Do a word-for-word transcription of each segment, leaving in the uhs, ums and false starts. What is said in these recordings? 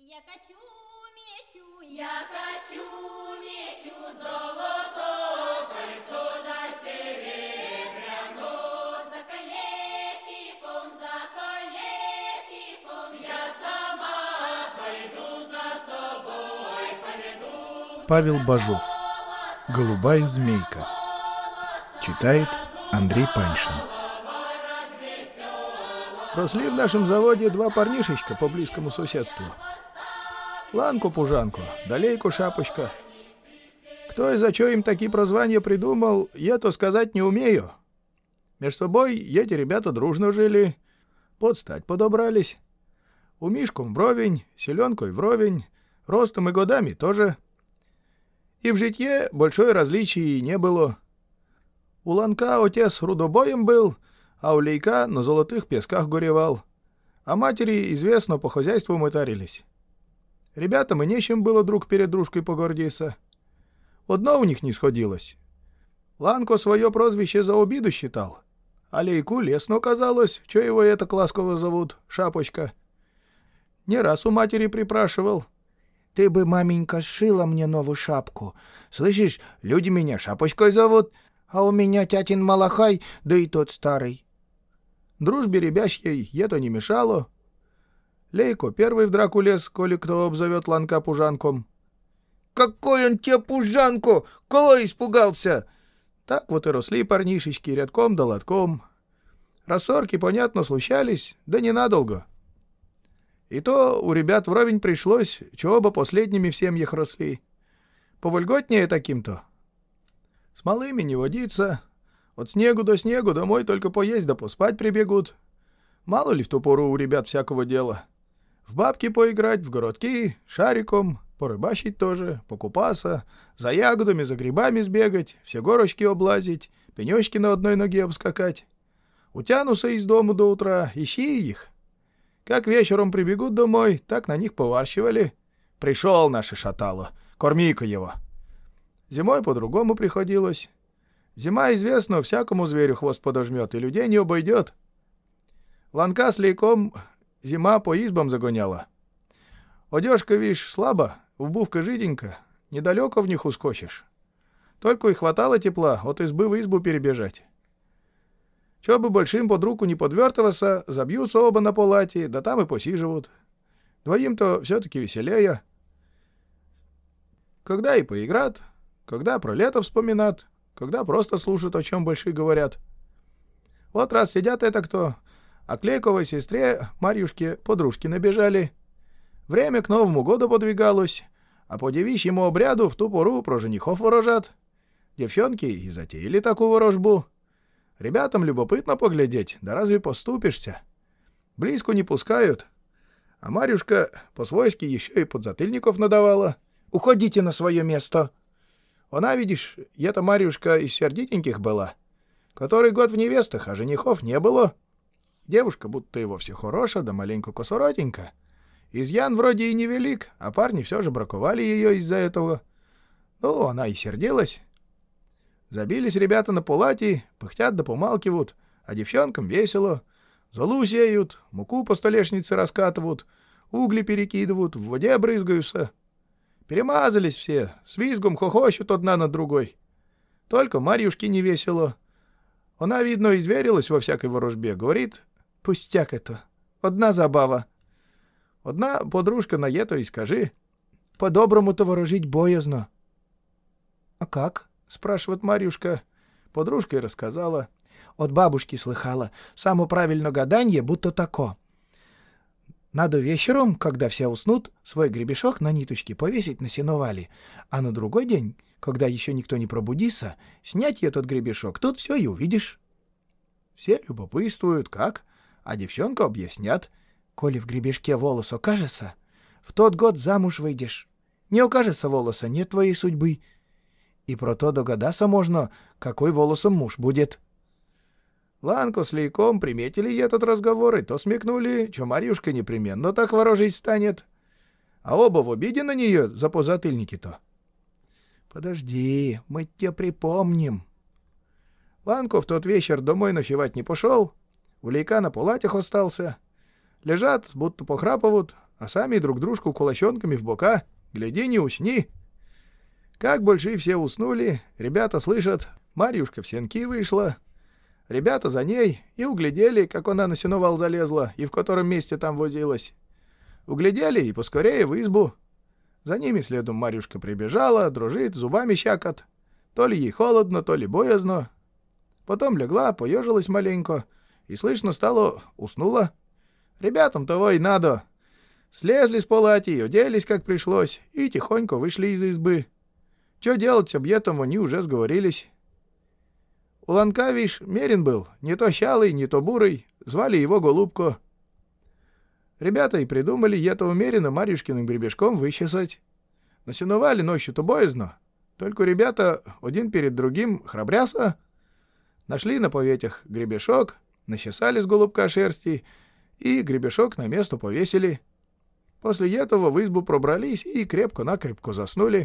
Я качу, мечу, я качу, мечу, золото, кольцо да серебряно. За колечиком, за колечиком я сама пойду, за собой поведу. Павел Бажов. «Голубая змейка». Читает Андрей Паншин. Росли в нашем заводе два парнишечка по близкому соседству. Ланку-пужанку, да Лейку-шапочка. Кто и за что им такие прозвания придумал, я-то сказать не умею. Между собой эти ребята дружно жили, под стать подобрались. У Мишком вровень, селенкой вровень, ростом и годами тоже. И в житье большое различий не было. У Ланка отец рудобоем был, а у Лейка на золотых песках горевал. А матери, известно, по хозяйству мытарились. Ребятам и нечем было друг перед дружкой погордиться. Одно у них не сходилось. Ланко свое прозвище за обиду считал, а Лейку лестно казалось, что его это ласково зовут, Шапочка. Не раз у матери припрашивал: «Ты бы, маменька, сшила мне новую шапку. Слышишь, люди меня Шапочкой зовут, а у меня тятин Малахай, да и тот старый». Дружбе ребячьей это не мешало. Лейко первый в драку лез, коли кто обзовет Ланка пужанком. «Какой он тебе пужанку? Кого испугался?» Так вот и росли парнишечки рядком да лотком. Рассорки, понятно, случались, да ненадолго. И то у ребят вровень пришлось, че оба последними в семьях росли. Повольготнее таким-то. С малыми не водиться. От снегу до снегу домой только поесть да поспать прибегут. Мало ли в ту пору у ребят всякого дела. В бабки поиграть, в городки, шариком, порыбачить тоже, покупаться, за ягодами, за грибами сбегать, все горочки облазить, пенечки на одной ноге обскакать. Утянутся из дому до утра, ищи их. Как вечером прибегут домой, так на них поварщивали. Пришел наше шатало, корми-ка его. Зимой по-другому приходилось. Зима, известно, всякому зверю хвост подожмет и людей не обойдет. Ланка с Лейком зима по избам загоняла. Одежка, вишь, слабо, обувка жиденька, недалеко в них ускочишь. Только и хватало тепла от избы в избу перебежать. Че бы большим под руку не подвертываться, забьются оба на палате, да там и посиживают. Двоим-то все-таки веселее. Когда и поиграт, когда про лето вспоминат, когда просто слушают, о чем большие говорят. Вот раз сидят это кто, а к Лейковой сестре Марьюшке подружки набежали. Время к Новому году подвигалось, а по девичьему обряду в ту пору про женихов ворожат. Девчонки и затеяли такую ворожбу. Ребятам любопытно поглядеть, да разве поступишься? Близко не пускают. А Марьюшка по-свойски еще и подзатыльников надавала. «Уходите на свое место!» Она, видишь, эта Марьюшка из сердитеньких была. Который год в невестах, а женихов не было. Девушка будто и вовсе хороша, да маленько косоротенька. Изъян вроде и невелик, а парни все же браковали ее из-за этого. Ну, она и сердилась. Забились ребята на палате, пыхтят да помалкивают, а девчонкам весело. Золу сеют, муку по столешнице раскатывают, угли перекидывают, в воде брызгаются. Перемазались все, с визгом хохочут одна над другой. Только Марьюшке не весело. Она, видно, изверилась во всякой ворожбе, говорит: «Пустяк это, одна забава». Одна подружка на ето и скажи: «По-доброму-то ворожить боязно». «А как?» — спрашивает Марьюшка. Подружка и рассказала. От бабушки слыхала. Само правильно гаданье, будто тако. Надо вечером, когда все уснут, свой гребешок на ниточке повесить на сеновале, а на другой день, когда еще никто не пробудится, снять этот гребешок, тут все и увидишь. Все любопытствуют, как, а девчонка объяснят. Коли в гребешке волос окажется, в тот год замуж выйдешь. Не окажется волоса, нет твоей судьбы. И про то догадаться можно, какой волосом муж будет. Ланко с Лейком приметили этот разговор и то смекнули, что Марьюшка непременно так ворожить станет. А оба в обиде на нее за позатыльники-то. «Подожди, мы тебе припомним». Ланко в тот вечер домой ночевать не пошел, у Лейка на палатях остался. Лежат, будто похрапывают, а сами друг дружку кулачонками в бока. Гляди, не усни. Как больше все уснули, ребята слышат, Марьюшка в сенки вышла. Ребята за ней и углядели, как она на сеновал залезла и в котором месте там возилась. Углядели и поскорее в избу. За ними следом Марьюшка прибежала, дрожит, зубами щакот. То ли ей холодно, то ли боязно. Потом легла, поежилась маленько, и слышно стало, уснула. Ребятам того и надо. Слезли с полати, оделись, как пришлось, и тихонько вышли из избы. Че делать об этом они уже сговорились. У Ланка, вишь, мерин был, не то щалый, не то бурый, звали его Голубко. Ребята и придумали этого мерина Марьюшкиным гребешком вычесать. Насеновали ночью-то боязно, только ребята один перед другим храбряса. Нашли на поветях гребешок, начесали с голубка шерсти и гребешок на место повесили. После этого в избу пробрались и крепко-накрепко заснули.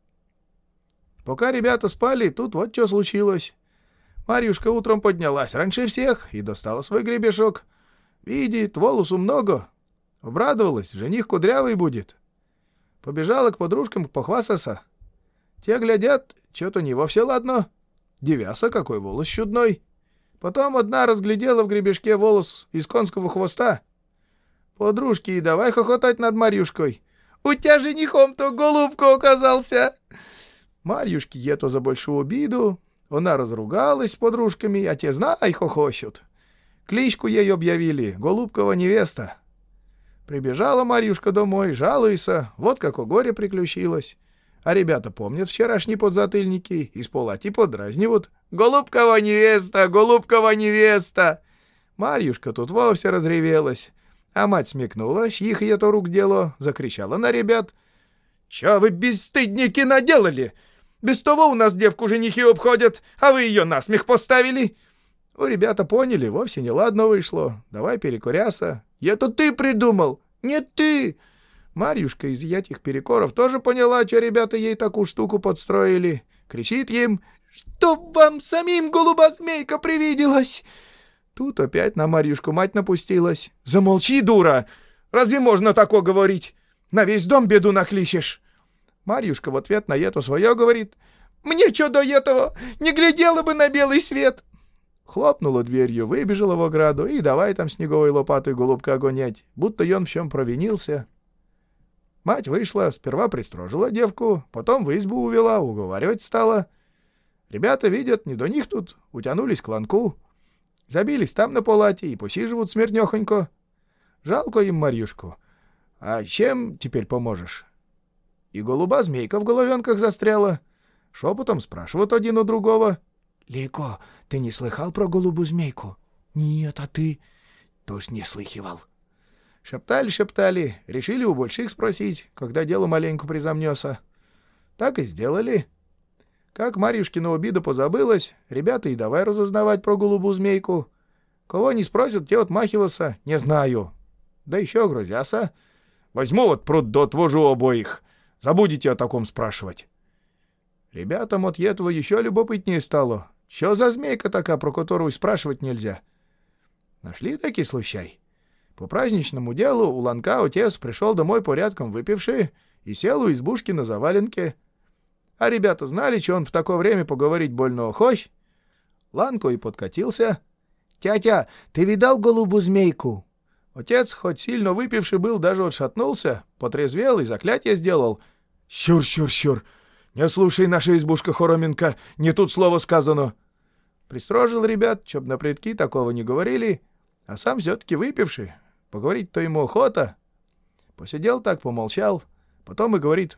Пока ребята спали, тут вот что случилось. Марьюшка утром поднялась раньше всех и достала свой гребешок. Видит, волосу много. Обрадовалась, жених кудрявый будет. Побежала к подружкам похвастаться. Те глядят, что-то не во все ладно. Девяса, какой волос чудной. Потом одна разглядела в гребешке волос из конского хвоста. Подружки и давай хохотать над Марьюшкой. «У тебя женихом-то Голубко оказался!» Марьюшке ето за большую обиду. Она разругалась с подружками, а те, знай, хохочут. Кличку ей объявили — Голубкова невеста. Прибежала Марьюшка домой, жалуется, вот какое горе приключилось. А ребята помнят вчерашние подзатыльники, из полати подразнивают. «Голубкова невеста! Голубкова невеста!» Марьюшка тут вовсе разревелась. А мать смекнула, чьих ей-то рук дело, закричала на ребят. «Чё вы, бесстыдники, наделали? Без того у нас девку женихи обходят, а вы ее насмех поставили!» У ребята поняли, вовсе неладно вышло. Давай перекуряса. «Это ты придумал, не ты!» Марьюшка из этих перекоров тоже поняла, что ребята ей такую штуку подстроили. Кричит им: «Чтоб вам самим голубозмейка привиделась!» Тут опять на Марьюшку мать напустилась. «Замолчи, дура! Разве можно такое говорить? На весь дом беду накличешь!» Марьюшка в ответ на это свое говорит: «Мне что до этого? Не глядела бы на белый свет!» Хлопнула дверью, выбежала в ограду и давай там снеговой лопатой голубка гонять, будто он в чем провинился. Мать вышла, сперва пристрожила девку, потом в избу увела, уговаривать стала. Ребята видят, не до них тут, утянулись к ланку. Забились там на полате и посиживают смирнёхонько. Жалко им Марьюшку. А чем теперь поможешь? И голуба-змейка в головенках застряла. Шепотом спрашивают один у другого: «Лейко, ты не слыхал про голубу-змейку?» «Нет, а ты?» «Тоже не слыхивал». Шептали-шептали, решили у больших спросить, когда дело маленько призамнёса. Так и сделали. Как Марьюшкина обида позабылась, ребята и давай разузнавать про голубу-змейку. Кого не спросят, те отмахиваться: «Не знаю». Да еще грозяся: «Возьму вот пруд да отвожу обоих. Забудете о таком спрашивать». Ребятам от этого еще любопытнее стало. Что за змейка такая, про которую спрашивать нельзя? Нашли таки случай. По праздничному делу у Ланка отец пришел домой порядком выпивший и сел у избушки на заваленке. А ребята знали, что он в такое время поговорить больно охоч. Ланко и подкатился. «Тятя, ты видал голубу-змейку?» Отец, хоть сильно выпивший был, даже отшатнулся, потрезвел и заклятие сделал. «Щур-щур-щур! Не слушай, наша избушка Хороменко, не тут слово сказано!» Пристрожил ребят, чтоб на предки такого не говорили, а сам все-таки выпивший. Поговорить-то ему охота. Посидел так, помолчал, потом и говорит: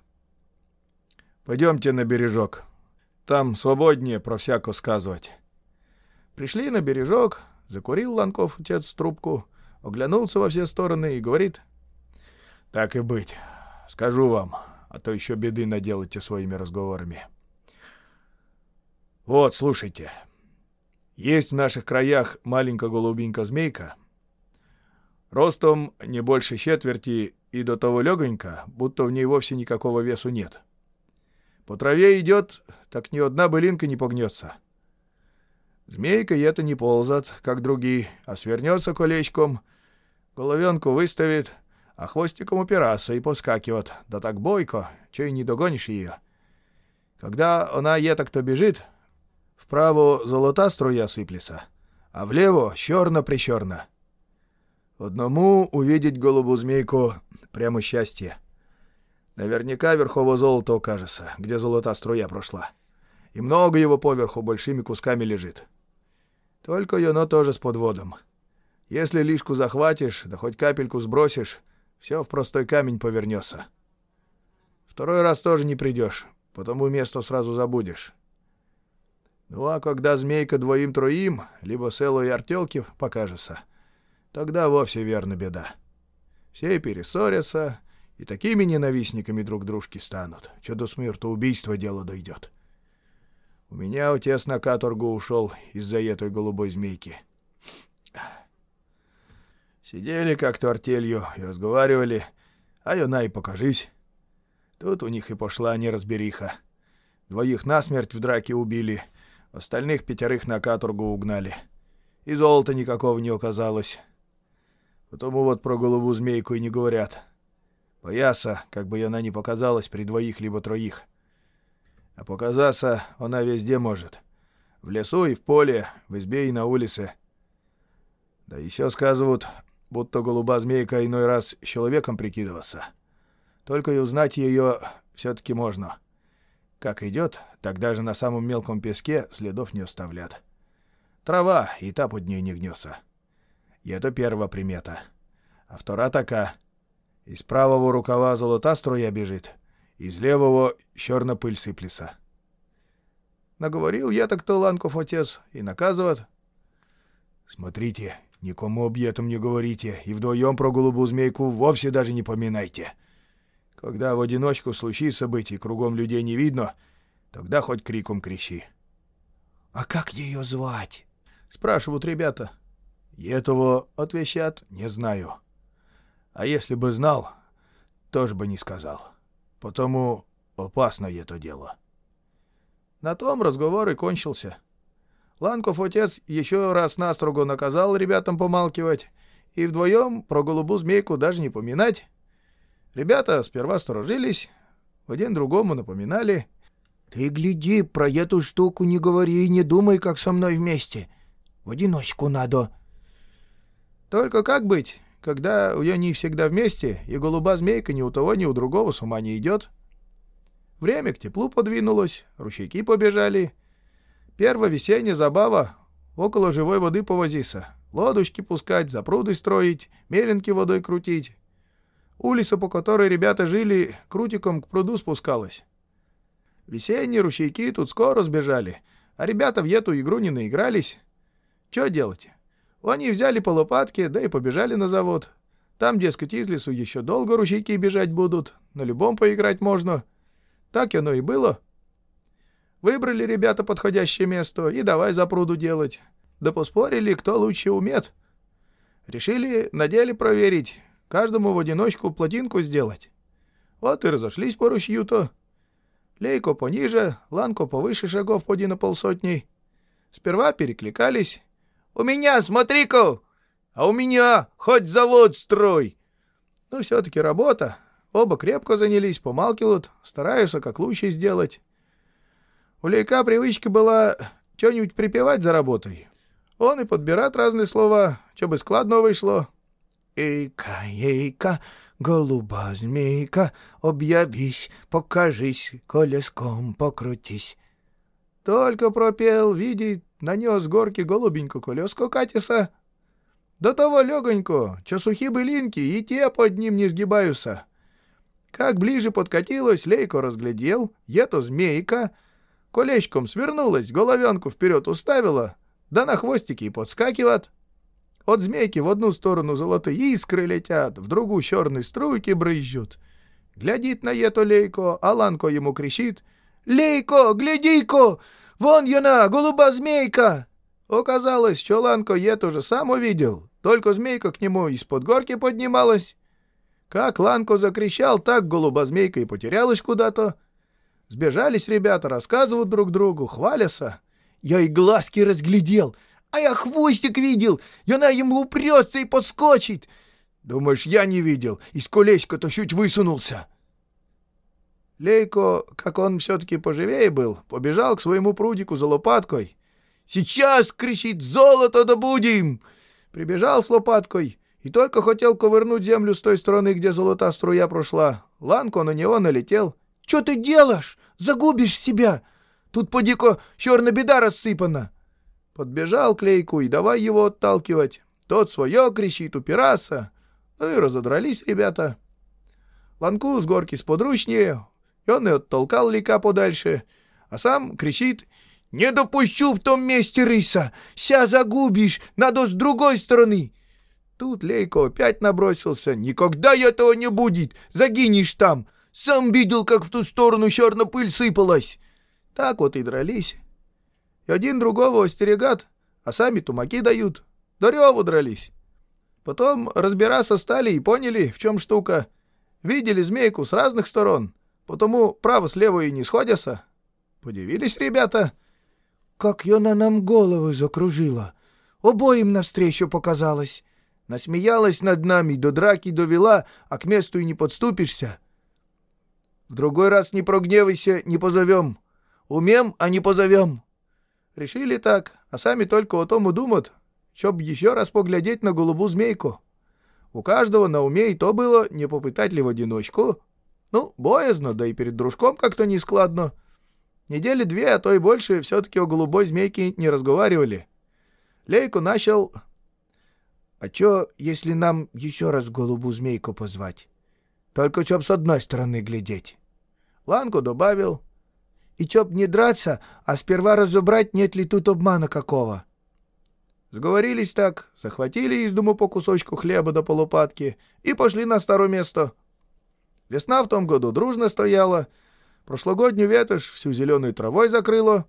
«Пойдемте на бережок. Там свободнее про всяко сказывать». Пришли на бережок, закурил Ланков отец трубку, оглянулся во все стороны и говорит: «Так и быть, скажу вам, а то еще беды наделайте своими разговорами. Вот, слушайте, есть в наших краях маленькая голубенька-змейка, ростом не больше четверти и до того легонько, будто в ней вовсе никакого весу нет. По траве идет, так ни одна былинка не погнется. Змейка это не ползает, как другие, а свернется колечком, головенку выставит, а хвостиком упираться и поскакивать, да так бойко, что и не догонишь ее. Когда она етак-то бежит, вправо золота струя сыплется, а влево черно-причерно. Одному увидеть голубу змейку прямо счастье. Наверняка верхово золото окажется, где золота струя прошла. И много его поверху большими кусками лежит. Только оно тоже с подводом. Если лишку захватишь, да хоть капельку сбросишь, все в простой камень повернется. Второй раз тоже не придешь, потому место сразу забудешь. Ну а когда змейка двоим-троим, либо целой артелки покажется, тогда вовсе верно беда. Все перессорятся, и такими ненавистниками друг дружки станут, что до смертоубийства дело дойдет. У меня отец на каторгу ушел из-за этой голубой змейки. Сидели как-то артелью и разговаривали, а она и покажись. Тут у них и пошла неразбериха. Двоих насмерть в драке убили, остальных пятерых на каторгу угнали. И золота никакого не оказалось. Потому вот про голубую змейку и не говорят. Боятся, как бы она ни показалась при двоих либо троих. А показаться она везде может. В лесу и в поле, в избе и на улице. Да еще сказывают, будто голуба змейка иной раз человеком прикидываться. Только и узнать ее все-таки можно. Как идет, так даже на самом мелком песке следов не оставлят. Трава и та под ней не гнется. И это первая примета. А вторая така. Из правого рукава золота струя бежит, из левого черная пыль сыплется. Наговорил я так-то Ланков отец и наказывает. Смотрите, никому об этом не говорите, и вдвоем про голубую змейку вовсе даже не поминайте. Когда в одиночку случится быть и кругом людей не видно, тогда хоть криком кричи. — А как ее звать? — спрашивают ребята. — Этого, отвечат, не знаю. А если бы знал, тоже бы не сказал. Потому опасно это дело. На том разговор и кончился. Ланков отец еще раз настрого наказал ребятам помалкивать и вдвоем про голубую змейку даже не поминать. Ребята сперва сторожились, один другому напоминали. — Ты гляди, про эту штуку не говори и не думай, как со мной вместе. В одиночку надо. Только как быть, когда они всегда вместе, и голуба змейка ни у того, ни у другого с ума не идет? Время к теплу подвинулось, ручейки побежали. Первая весенняя забава — около живой воды повозиться, лодочки пускать, запруды строить, меленки водой крутить. Улица, по которой ребята жили, крутиком к пруду спускалась. Весенние ручейки тут скоро сбежали, а ребята в эту игру не наигрались. Че делать? Они взяли по лопатке, да и побежали на завод. Там, дескать, из лесу еще долго ручейки бежать будут, на любом поиграть можно. Так оно и было. Выбрали ребята подходящее место и давай запруду делать. Да поспорили, кто лучше умеет. Решили на деле проверить, каждому в одиночку плотинку сделать. Вот и разошлись по ручью-то. Лейко пониже, Ланко повыше шагов поди на полсотни. Сперва перекликались. «У меня, смотри-ка! А у меня хоть завод строй!» Ну, все-таки работа. Оба крепко занялись, помалкивают, стараются как лучше сделать. У Лейка привычка была что-нибудь припевать за работой. Он и подбирает разные слова, что бы складно вышло. «Эйка, эйка, голуба змейка, объявись, покажись, колеском покрутись». Только пропел, видит, нанес с горки голубенькую колеску катится. До того легонько, что сухие былинки и те под ним не сгибаются. Как ближе подкатилось, Лейко разглядел, ето змейка, колечком свернулась, головенку вперед уставила, да на хвостике и подскакивает. От змейки в одну сторону золотые искры летят, в другую черные струйки брызжут. Глядит на ето Лейко, а Ланко ему кричит: «Лейко, гляди-ка! Вон яна, голуба змейка!» Оказалось, что Ланко ето же сам увидел, только змейка к нему из-под горки поднималась. Как Ланко закричал, так голуба змейка и потерялась куда-то. Сбежались ребята, рассказывают друг другу, хвалятся. «Я и глазки разглядел, а я хвостик видел, и она ему упрется и подскочит. Думаешь, я не видел? Из колечка-то чуть высунулся. Лейко, как он все-таки поживее был, побежал к своему прудику за лопаткой. «Сейчас!» — кричит, «золото добудем!» Прибежал с лопаткой и только хотел ковырнуть землю с той стороны, где золотая струя прошла. Ланко на него налетел. «Че ты делаешь? Загубишь себя! Тут поди-ка черная беда рассыпана!» Подбежал к Лейку и давай его отталкивать. Тот свое кричит, упираться. Ну и разодрались ребята. Ланку с горки сподручнее, и он и оттолкал Лейка подальше, а сам кричит: «Не допущу в том месте рыса! Ся загубишь, надо с другой стороны!» Тут Лейко опять набросился: «Никогда этого не будет! Загинешь там! Сам видел, как в ту сторону черная пыль сыпалась!» Так вот и дрались. И один другого остерегат, а сами тумаки дают. До реву дрались. Потом разбираться стали и поняли, в чем штука. Видели змейку с разных сторон, потому право с левой и не сходятся. Подивились ребята. «Как она нам головы закружила! Обоим навстречу показалась! Насмеялась над нами, до драки довела, а к месту и не подступишься. В другой раз не прогневайся, не позовем. Умем, а не позовем». Решили так, а сами только о том и думают, чтоб еще раз поглядеть на голубую змейку. У каждого на уме и то было, не попытать ли в одиночку. Ну, боязно, да и перед дружком как-то нескладно. Недели две, а то и больше, все-таки о голубой змейке не разговаривали. Лейку начал: «А чё, если нам еще раз голубую змейку позвать? Только чтоб с одной стороны глядеть». Ланку добавил: «И чтоб не драться, а сперва разобрать, нет ли тут обмана какого». Сговорились так, захватили из дому по кусочку хлеба до полупатки и пошли на старое место. Весна в том году дружно стояла, прошлогоднюю ветошь всю зеленой травой закрыла.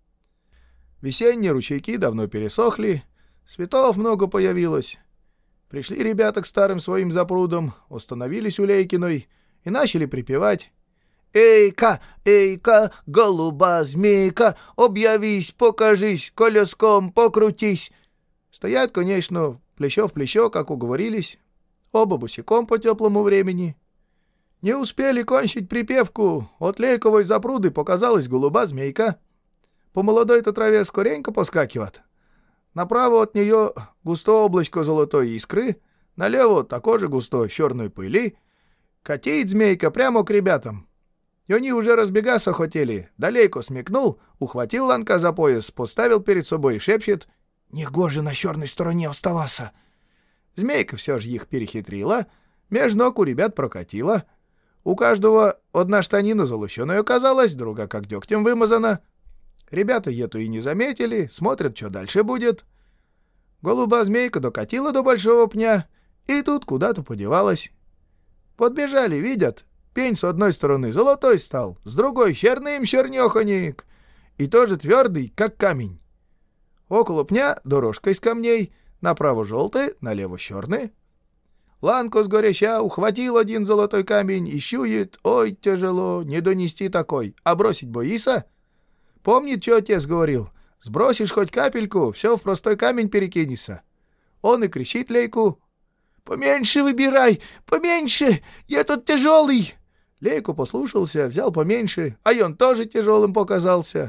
Весенние ручейки давно пересохли, цветов много появилось. Пришли ребята к старым своим запрудам, остановились у Лейкиной и начали припевать: «Эйка, эйка, голуба змейка, объявись, покажись, колеском покрутись». Стоят, конечно, плечо в плечо, как уговорились, оба босиком по теплому времени. Не успели кончить припевку, от Лейковой запруды показалась голуба змейка. По молодой-то траве скоренько поскакивает. Направо от нее густое облачко золотой искры, налево такое же густое черной пыли. Катит змейка прямо к ребятам. И они уже разбегаться хотели. Да Лейко смекнул, ухватил Ланка за пояс, поставил перед собой и шепчет: «Негоже на черной стороне оставаться». Змейка все же их перехитрила, меж ног у ребят прокатила. У каждого одна штанина залущенная оказалась, друга как дегтем вымазана. Ребята эту и не заметили, смотрят, что дальше будет. Голуба змейка докатила до большого пня, и тут куда-то подевалась. Подбежали, видят, пень с одной стороны золотой стал, с другой черным чернёхонек, и тоже твердый, как камень. Около пня дорожка из камней, направо желтые, налево черные. Ланко с горяча ухватил один золотой камень и щует: «Ой, тяжело, не донести такой, а бросить боится?» Помнит, что отец говорил: «Сбросишь хоть капельку, все в простой камень перекинется». Он и кричит Лейку: «Поменьше выбирай, поменьше, я тут тяжелый». Лейку послушался, взял поменьше, а и он тоже тяжелым показался.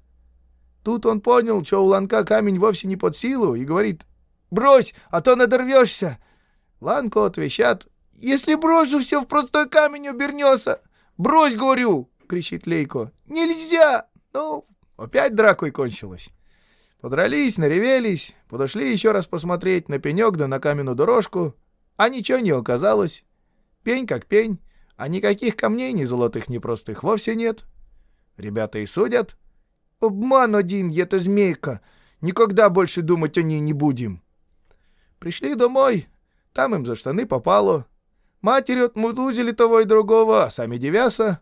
Тут он понял, что у Ланка камень вовсе не под силу, и говорит: «Брось, а то надорвешься». Ланко отвечат: «Если брошу, все в простой камень обернется». «Брось, говорю!» — кричит Лейко. «Нельзя!» Ну, опять дракой кончилось. Подрались, наревелись, подошли еще раз посмотреть на пенек да на каменную дорожку, а ничего не оказалось. Пень как пень, а никаких камней ни золотых, ни простых вовсе нет. Ребята и судят: «Обман один, это змейка, никогда больше думать о ней не будем». Пришли домой, там им за штаны попало. Матери отмутузили того и другого, а сами девяса.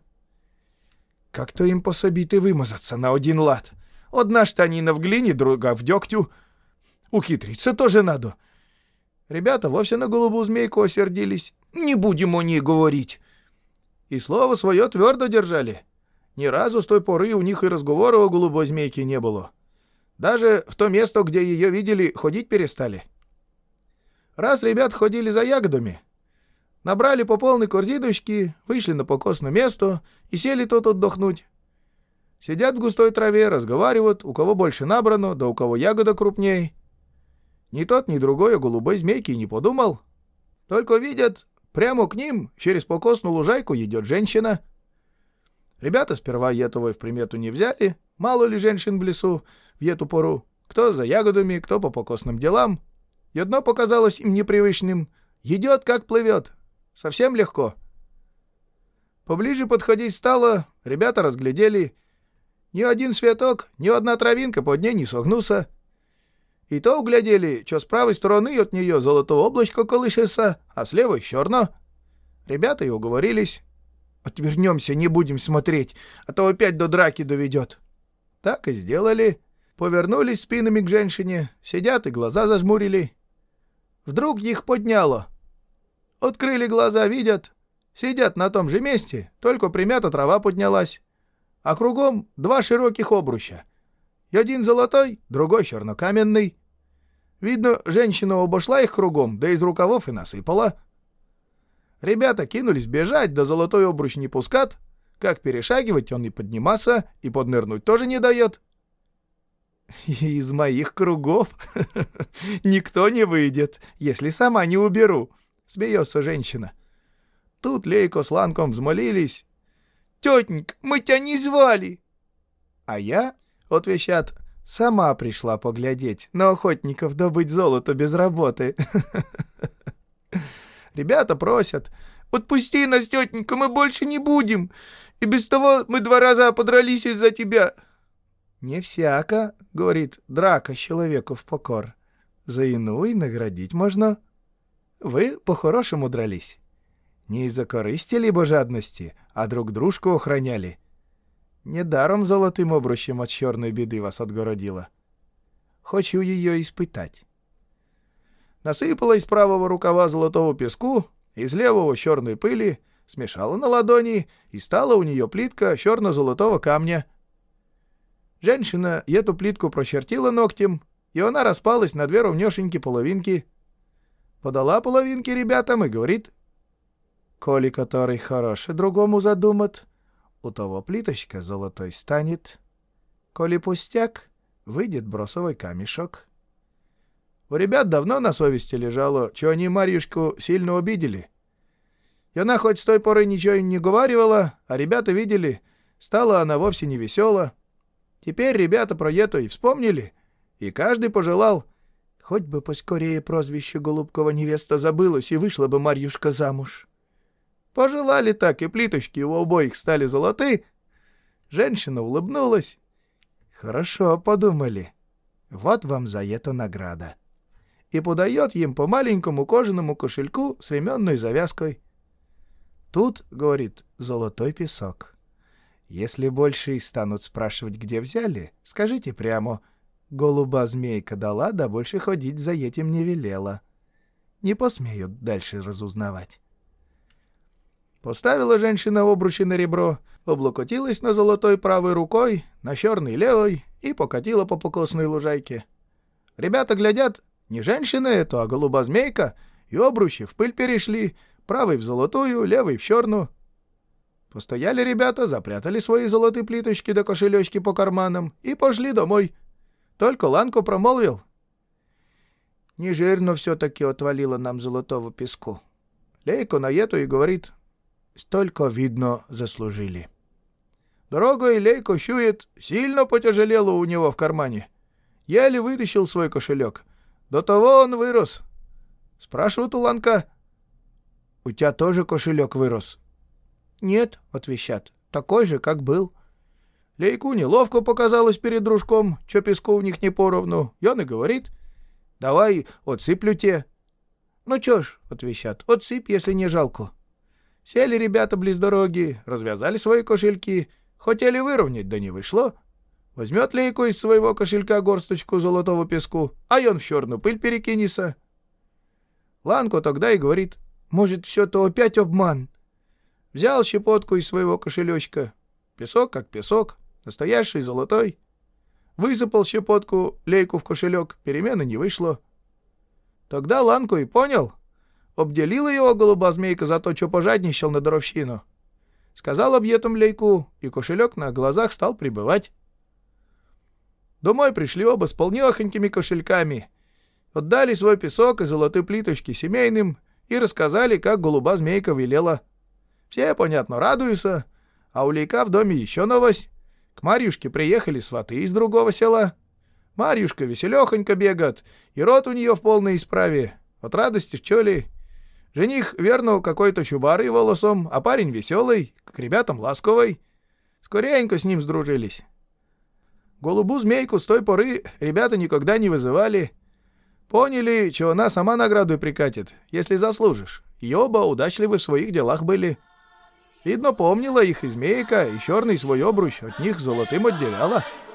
Как-то им пособить и вымазаться на один лад. Одна штанина в глине, друга в дегтю. Ухитриться тоже надо. Ребята вовсе на голубую змейку осердились. «Не будем о ней говорить». И слово свое твердо держали. Ни разу с той поры у них и разговора о голубой змейке не было. Даже в то место, где ее видели, ходить перестали. Раз ребят ходили за ягодами, набрали по полной корзиночке, вышли на покосное место и сели тут отдохнуть. Сидят в густой траве, разговаривают, у кого больше набрано, да у кого ягода крупней. Ни тот, ни другой о голубой змейке и не подумал. Только видят, прямо к ним через покосную лужайку идет женщина. Ребята сперва этого в примету не взяли, мало ли женщин в лесу в эту пору, кто за ягодами, кто по покосным делам. И одно показалось им непривычным — идет, как плывет, совсем легко. Поближе подходить стало, ребята разглядели. Ни один цветок, ни одна травинка под ней не согнулся. И то углядели, что с правой стороны от нее золотое облачко колышется, а с левой черно. Ребята и уговорились. Отвернемся, не будем смотреть, а то опять до драки доведет. Так и сделали. Повернулись спинами к женщине, сидят и глаза зажмурили. Вдруг их подняло. Открыли глаза, видят. Сидят на том же месте, только примята трава поднялась. А кругом два широких обруча. Один золотой, другой чернокаменный. Видно, женщина обошла их кругом, да из рукавов и насыпала. Ребята кинулись бежать, да золотой обруч не пускат. Как перешагивать, он и подниматься, и поднырнуть тоже не дает. Из моих кругов никто не выйдет, если сама не уберу, смеется женщина. Тут Лейко с Ланком взмолились. Тетенька, мы тебя не звали. А я, отвечат, сама пришла поглядеть на охотников добыть золото без работы. Ребята просят. Отпусти нас, тетенька, мы больше не будем. И без того мы два раза подрались из-за тебя. Не всяко, говорит, драка человеку в покор. За иную наградить можно. Вы по-хорошему дрались. Не из-за корысти либо жадности, а друг дружку охраняли. Недаром золотым обручем от черной беды вас отгородила. Хочу ее испытать. Насыпала из правого рукава золотого песку, из левого черной пыли, смешала на ладони, и стала у нее плитка черно-золотого камня. Женщина эту плитку прочертила ногтем, и она распалась на две ровнёшенькие половинки. Подала половинки ребятам и говорит: «Коли который хороший другому задумат, у того плиточка золотой станет. Коли пустяк, выйдет бросовой камешок». У ребят давно на совести лежало, что они Марьюшку сильно обидели. И она хоть с той поры ничего не говаривала, а ребята видели, стала она вовсе не весела. Теперь ребята про это и вспомнили, и каждый пожелал, хоть бы поскорее прозвище Голубкова невеста забылось, и вышла бы Марьюшка замуж. Пожелали так, и плиточки у обоих стали золоты. Женщина улыбнулась. Хорошо подумали. Вот вам за это награда. И подает им по маленькому кожаному кошельку с ременной завязкой. Тут, говорит, золотой песок. Если больше и станут спрашивать, где взяли, скажите прямо: голуба змейка дала, да больше ходить за этим не велела. Не посмеют дальше разузнавать. Поставила женщина обручи на ребро, облокотилась на золотой правой рукой, на черной левой и покатила по покосной лужайке. Ребята глядят, не женщина это, а голуба змейка, и обручи в пыль перешли, правый в золотую, левый в черную. Постояли ребята, запрятали свои золотые плиточки да кошелечки по карманам и пошли домой. Только Ланко промолвил: «Не жирно все-таки отвалило нам золотого песку». Лейко на это и говорит: «Столько, видно, заслужили». Дорогой Лейко чует, сильно потяжелело у него в кармане. Еле вытащил свой кошелек. До того он вырос. Спрашивают у Ланка: «У тебя тоже кошелек вырос?» «Нет», — отвечат, — «такой же, как был». Лейку неловко показалось перед дружком, что песку у них не поровну. И он и говорит: «Давай отсыплю те». «Ну чё ж», — отвечат, — «отсыпь, если не жалко». Сели ребята близ дороги, развязали свои кошельки, хотели выровнять, да не вышло. Возьмет Лейко из своего кошелька горсточку золотого песку, а он в черную пыль перекинется. Ланко тогда и говорит: «Может, все-то опять обман?» Взял щепотку из своего кошелечка. Песок как песок, настоящий золотой. Высыпал щепотку Лейку в кошелек, перемены не вышло. Тогда Ланку и понял. Обделила его голуба-змейка за то, что пожадничал на даровщину. Сказал об этом Лейку, и кошелек на глазах стал прибывать. Домой пришли оба с полнёхонькими кошельками, отдали свой песок и золотые плиточки семейным и рассказали, как голуба-змейка велела. Все, понятно, радуются, а у Лейка в доме еще новость. К Марьюшке приехали сваты из другого села. Марьюшка веселёхонько бегает, и рот у нее в полной исправе. От радости, что ли? Жених, верно, какой-то чубарый волосом, а парень веселый, к ребятам ласковый. Скоренько с ним сдружились. Голубу-змейку с той поры ребята никогда не вызывали. Поняли, что она сама награду прикатит, если заслужишь. И оба удачливы в своих делах были. Видно, помнила их и змейка, и черный свой обруч от них золотым отделяла.